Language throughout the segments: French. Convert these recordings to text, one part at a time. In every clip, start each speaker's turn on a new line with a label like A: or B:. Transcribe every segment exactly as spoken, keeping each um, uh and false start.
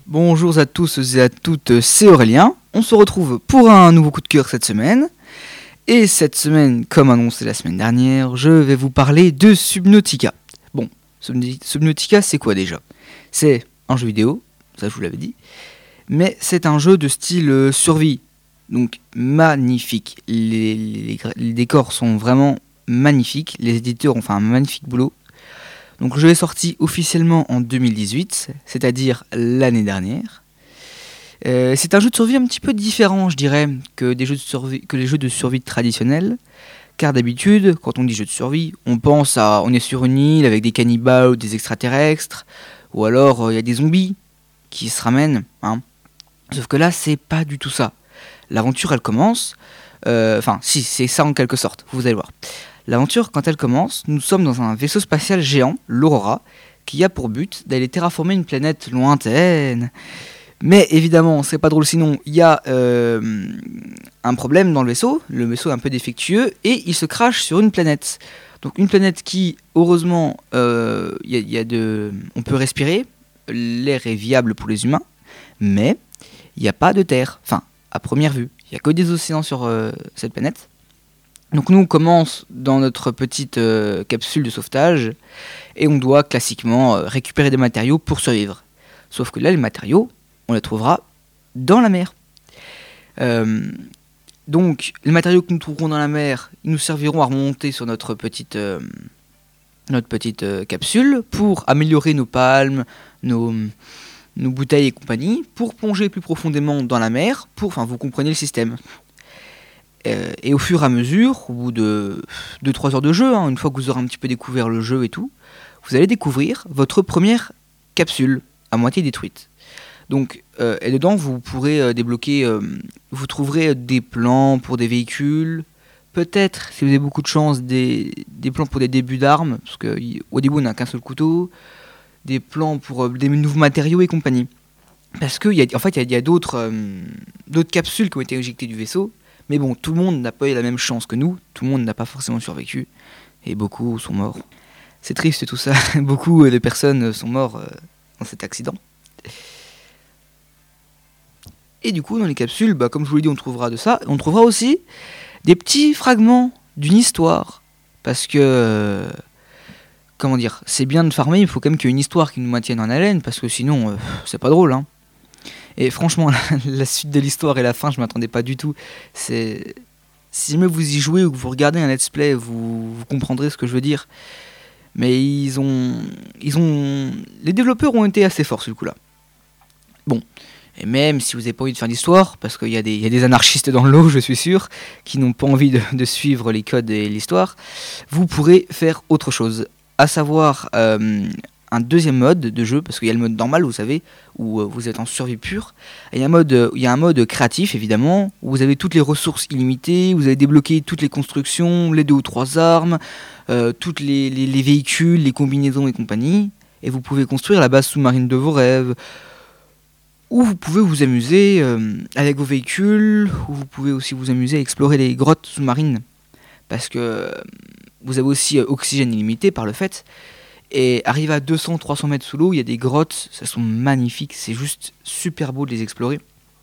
A: Bonjour à tous et à toutes, c'est Aurélien. On se retrouve pour un nouveau coup de cœur cette semaine. Et cette semaine, comme annoncé la semaine dernière, je vais vous parler de Subnautica. Bon, Subnautica c'est quoi déjà ? C'est un jeu vidéo, ça je vous l'avais dit, mais c'est un jeu de style euh, survie. Donc magnifique, les, les, les décors sont vraiment magnifiques, les éditeurs ont fait un magnifique boulot. Donc le jeu est sorti officiellement en deux mille dix-huit, c'est-à-dire l'année dernière. Euh, c'est un jeu de survie un petit peu différent, je dirais, que, des jeux de survie, que les jeux de survie traditionnels. Car d'habitude, quand on dit jeu de survie, on pense à on est sur une île avec des cannibales ou des extraterrestres, ou alors il euh, y a des zombies qui se ramènent. Hein. Sauf que là, c'est pas du tout ça. L'aventure, elle commence... Enfin, euh, si, c'est ça en quelque sorte, vous allez voir. L'aventure, quand elle commence, nous sommes dans un vaisseau spatial géant, l'Aurora, qui a pour but d'aller terraformer une planète lointaine. Mais évidemment, c'est pas drôle sinon, il y a euh, un problème dans le vaisseau, le vaisseau est un peu défectueux, et il se crache sur une planète. Donc une planète qui, heureusement, euh, y a, y a de, on peut respirer, l'air est viable pour les humains, mais il n'y a pas de terre, enfin, à première vue, il n'y a que des océans sur euh, cette planète. Donc nous on commence dans notre petite euh, capsule de sauvetage et on doit classiquement euh, récupérer des matériaux pour survivre. Sauf que là les matériaux, on les trouvera dans la mer. Euh, donc les matériaux que nous trouverons dans la mer, ils nous serviront à remonter sur notre petite, euh, notre petite euh, capsule pour améliorer nos palmes, nos, nos bouteilles et compagnie, pour plonger plus profondément dans la mer, pour, enfin vous comprenez le système. Euh, et au fur et à mesure, au bout de deux trois heures de jeu, hein, une fois que vous aurez un petit peu découvert le jeu et tout, vous allez découvrir votre première capsule à moitié détruite. Donc, euh, et dedans, vous pourrez euh, débloquer, euh, vous trouverez des plans pour des véhicules, peut-être, si vous avez beaucoup de chance, des, des plans pour des débuts d'armes, parce qu'au début on n'a qu'un seul couteau, des plans pour euh, des nouveaux matériaux et compagnie. Parce qu'en en fait, il y a, y a d'autres, euh, d'autres capsules qui ont été éjectées du vaisseau. Mais bon, tout le monde n'a pas eu la même chance que nous, tout le monde n'a pas forcément survécu, et beaucoup sont morts. C'est triste tout ça, beaucoup de personnes sont mortes dans cet accident. Et du coup, dans les capsules, bah, comme je vous l'ai dit, on trouvera de ça, on trouvera aussi des petits fragments d'une histoire. Parce que, euh, comment dire, c'est bien de farmer, il faut quand même qu'il y ait une histoire qui nous maintienne en haleine, parce que sinon, euh, c'est pas drôle, hein. Et franchement, la, la suite de l'histoire et la fin, je m'attendais pas du tout. C'est... Si jamais vous y jouez ou que vous regardez un let's play, vous, vous comprendrez ce que je veux dire. Mais ils ont, ils ont... Les développeurs ont été assez forts, ce coup-là. Bon. Et même si vous n'avez pas envie de faire d'histoire, parce qu'il y a des, il y a des anarchistes dans l'eau, je suis sûr, qui n'ont pas envie de, de suivre les codes et l'histoire, vous pourrez faire autre chose. À savoir... Euh, un deuxième mode de jeu, parce qu'il y a le mode normal, vous savez, où vous êtes en survie pure. Et il y a un mode, il y a un mode créatif, évidemment, où vous avez toutes les ressources illimitées, vous avez débloqué toutes les constructions, les deux ou trois armes, euh, toutes les, les, les véhicules, les combinaisons et compagnie, et vous pouvez construire la base sous-marine de vos rêves, ou vous pouvez vous amuser euh, avec vos véhicules, ou vous pouvez aussi vous amuser à explorer les grottes sous-marines, parce que euh, vous avez aussi euh, oxygène illimité par le fait. Et arrivé à deux cents à trois cents mètres sous l'eau, il y a des grottes, ça sont magnifiques, c'est juste super beau de les explorer.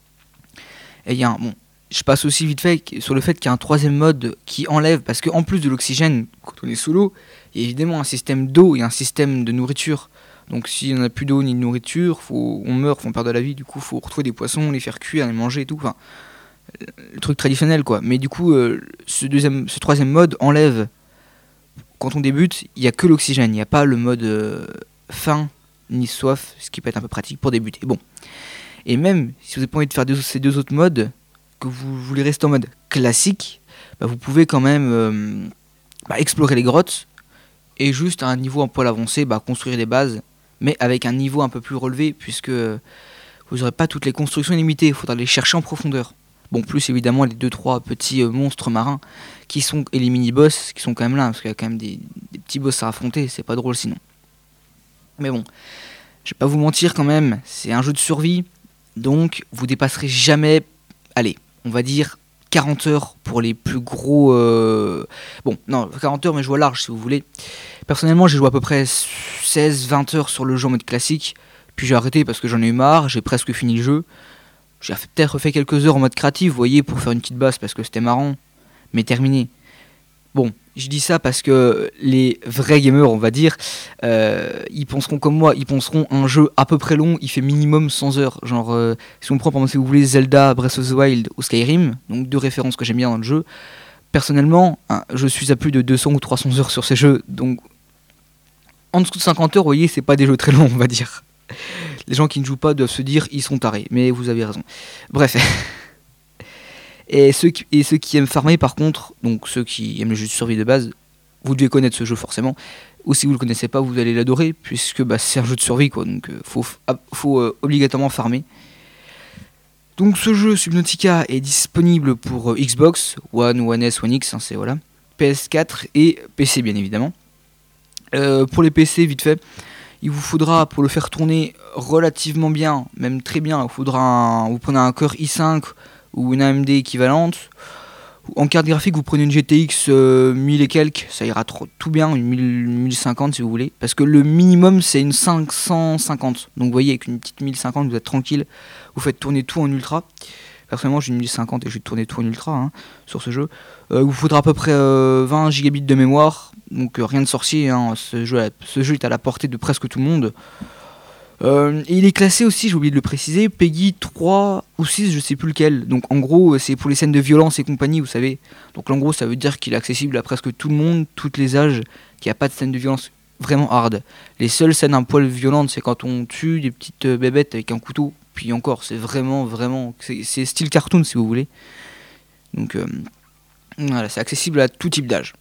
A: Et il y a un, bon, je passe aussi vite fait sur le fait qu'il y a un troisième mode qui enlève, parce qu'en plus de l'oxygène, quand on est sous l'eau, il y a évidemment un système d'eau et un système de nourriture. Donc si on n'a plus d'eau ni de nourriture, faut, on meurt, on perd de la vie, du coup il faut retrouver des poissons, les faire cuire, les manger et tout, enfin, le truc traditionnel quoi. Mais du coup, euh, ce, deuxième, ce troisième mode enlève. Quand on débute, il n'y a que l'oxygène, il n'y a pas le mode euh, faim ni soif, ce qui peut être un peu pratique pour débuter. Bon. Et même si vous n'avez pas envie de faire deux, ces deux autres modes, que vous voulez rester en mode classique, bah vous pouvez quand même euh, bah explorer les grottes et juste à un niveau un poil avancé, bah construire des bases, mais avec un niveau un peu plus relevé, puisque vous n'aurez pas toutes les constructions illimitées, il faudra les chercher en profondeur. Bon, plus évidemment les deux trois petits euh, monstres marins qui sont, et les mini-boss qui sont quand même là, parce qu'il y a quand même des, des petits boss à affronter, c'est pas drôle sinon. Mais bon, je vais pas vous mentir quand même, c'est un jeu de survie, donc vous dépasserez jamais, allez, on va dire quarante heures pour les plus gros... Euh... Bon, non, quarante heures mais je vois large si vous voulez. Personnellement j'ai joué à peu près seize vingt heures sur le jeu en mode classique, Puis j'ai arrêté parce que j'en ai eu marre, j'ai presque fini le jeu. J'ai peut-être refait quelques heures en mode créatif, vous voyez, pour faire une petite base parce que c'était marrant, mais terminé. Bon, je dis ça parce que les vrais gamers, on va dire, euh, ils penseront comme moi, ils penseront un jeu à peu près long, il fait minimum cent heures. Genre, euh, si on prend par exemple, si vous voulez, Zelda, Breath of the Wild ou Skyrim, donc deux références que j'aime bien dans le jeu. Personnellement, hein, je suis à plus de deux cents ou trois cents heures sur ces jeux, donc en dessous de cinquante heures, vous voyez, c'est pas des jeux très longs, on va dire. Les gens qui ne jouent pas doivent se dire, ils sont tarés, mais vous avez raison. Bref. Et ceux, qui, et ceux qui aiment farmer par contre, donc ceux qui aiment le jeu de survie de base, vous devez connaître ce jeu forcément. Ou si vous le connaissez pas, vous allez l'adorer, puisque bah, c'est un jeu de survie quoi, donc euh, faut, faut euh, obligatoirement farmer. Donc ce jeu Subnautica est disponible pour euh, Xbox, One, One S, One X, hein, c'est voilà, P S quatre et P C bien évidemment. Euh, pour les P C, vite fait, il vous faudra pour le faire tourner relativement bien, même très bien, il faudra un, vous prenez un cœur i cinq ou une A M D équivalente. En carte graphique, vous prenez une G T X euh, mille et quelques, ça ira trop, tout bien, une mille cinquante si vous voulez. Parce que le minimum, c'est une cinq cent cinquante. Donc vous voyez, avec une petite mille cinquante, vous êtes tranquille. Vous faites tourner tout en ultra. Personnellement, j'ai une mille cinquante et je vais tourner tout en ultra hein, sur ce jeu. Euh, il vous faudra à peu près euh, vingt gigabits de mémoire. Donc euh, rien de sorcier, hein. ce, jeu, ce jeu est à la portée de presque tout le monde. Euh, et il est classé aussi, j'ai oublié de le préciser, Peggy trois ou six, je sais plus lequel. Donc en gros, c'est pour les scènes de violence et compagnie, vous savez. Donc en gros, ça veut dire qu'il est accessible à presque tout le monde, tous les âges, qu'il n'y a pas de scène de violence vraiment hard. Les seules scènes un poil violentes, c'est quand on tue des petites bébêtes avec un couteau. Puis encore, c'est vraiment, vraiment... C'est, c'est style cartoon, si vous voulez. Donc euh, voilà, c'est accessible à tout type d'âge.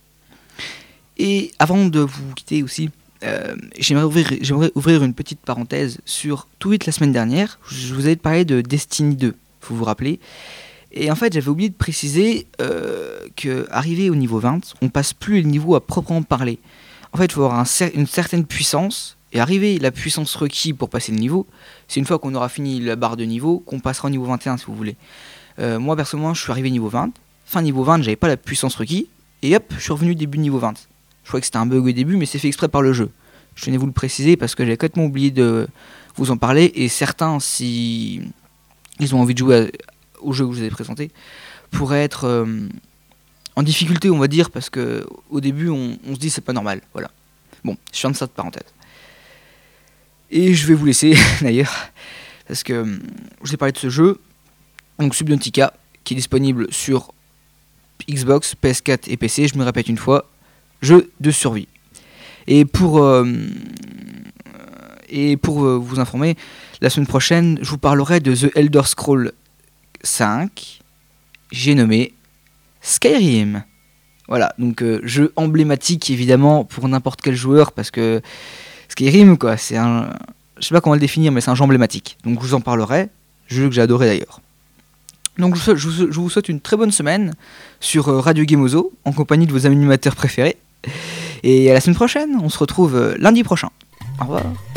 A: Et avant de vous quitter aussi... Euh, j'aimerais, ouvrir, j'aimerais ouvrir une petite parenthèse sur Tweet la semaine dernière. Je vous avais parlé de Destiny deux, faut vous rappeler. Et en fait, j'avais oublié de préciser euh, qu'arrivé au niveau vingt, on passe plus le niveau à proprement parler. En fait, il faut avoir un cer- une certaine puissance. Et arriver la puissance requise pour passer le niveau, c'est une fois qu'on aura fini la barre de niveau qu'on passera au niveau vingt et un si vous voulez. Euh, moi personnellement, je suis arrivé niveau vingt. Fin niveau vingt, j'avais pas la puissance requise. Et hop, je suis revenu début niveau vingt. Je crois que c'était un bug au début, mais c'est fait exprès par le jeu. Je tenais à vous le préciser parce que j'avais complètement oublié de vous en parler. Et certains, si ils ont envie de jouer à, au jeu que je vous ai présenté, pourraient être euh, en difficulté, on va dire, parce que au début, on, on se dit c'est pas normal. Voilà. Bon, je ferme cette parenthèse. Et je vais vous laisser d'ailleurs, parce que euh, je vous ai parlé de ce jeu, donc Subnautica, qui est disponible sur Xbox, P S quatre et P C. Je me répète une fois. Jeu de survie. Et pour, euh, et pour euh, vous informer, la semaine prochaine, je vous parlerai de The Elder Scrolls cinq, j'ai nommé Skyrim. Voilà, donc euh, jeu emblématique évidemment pour n'importe quel joueur, parce que Skyrim, quoi, c'est un... Je sais pas comment le définir, mais c'est un jeu emblématique. Donc je vous en parlerai, jeu que j'ai adoré d'ailleurs. Donc je vous, je vous souhaite une très bonne semaine sur Radio Gameozo, en compagnie de vos animateurs préférés. Et à la semaine prochaine, on se retrouve lundi prochain. Au revoir.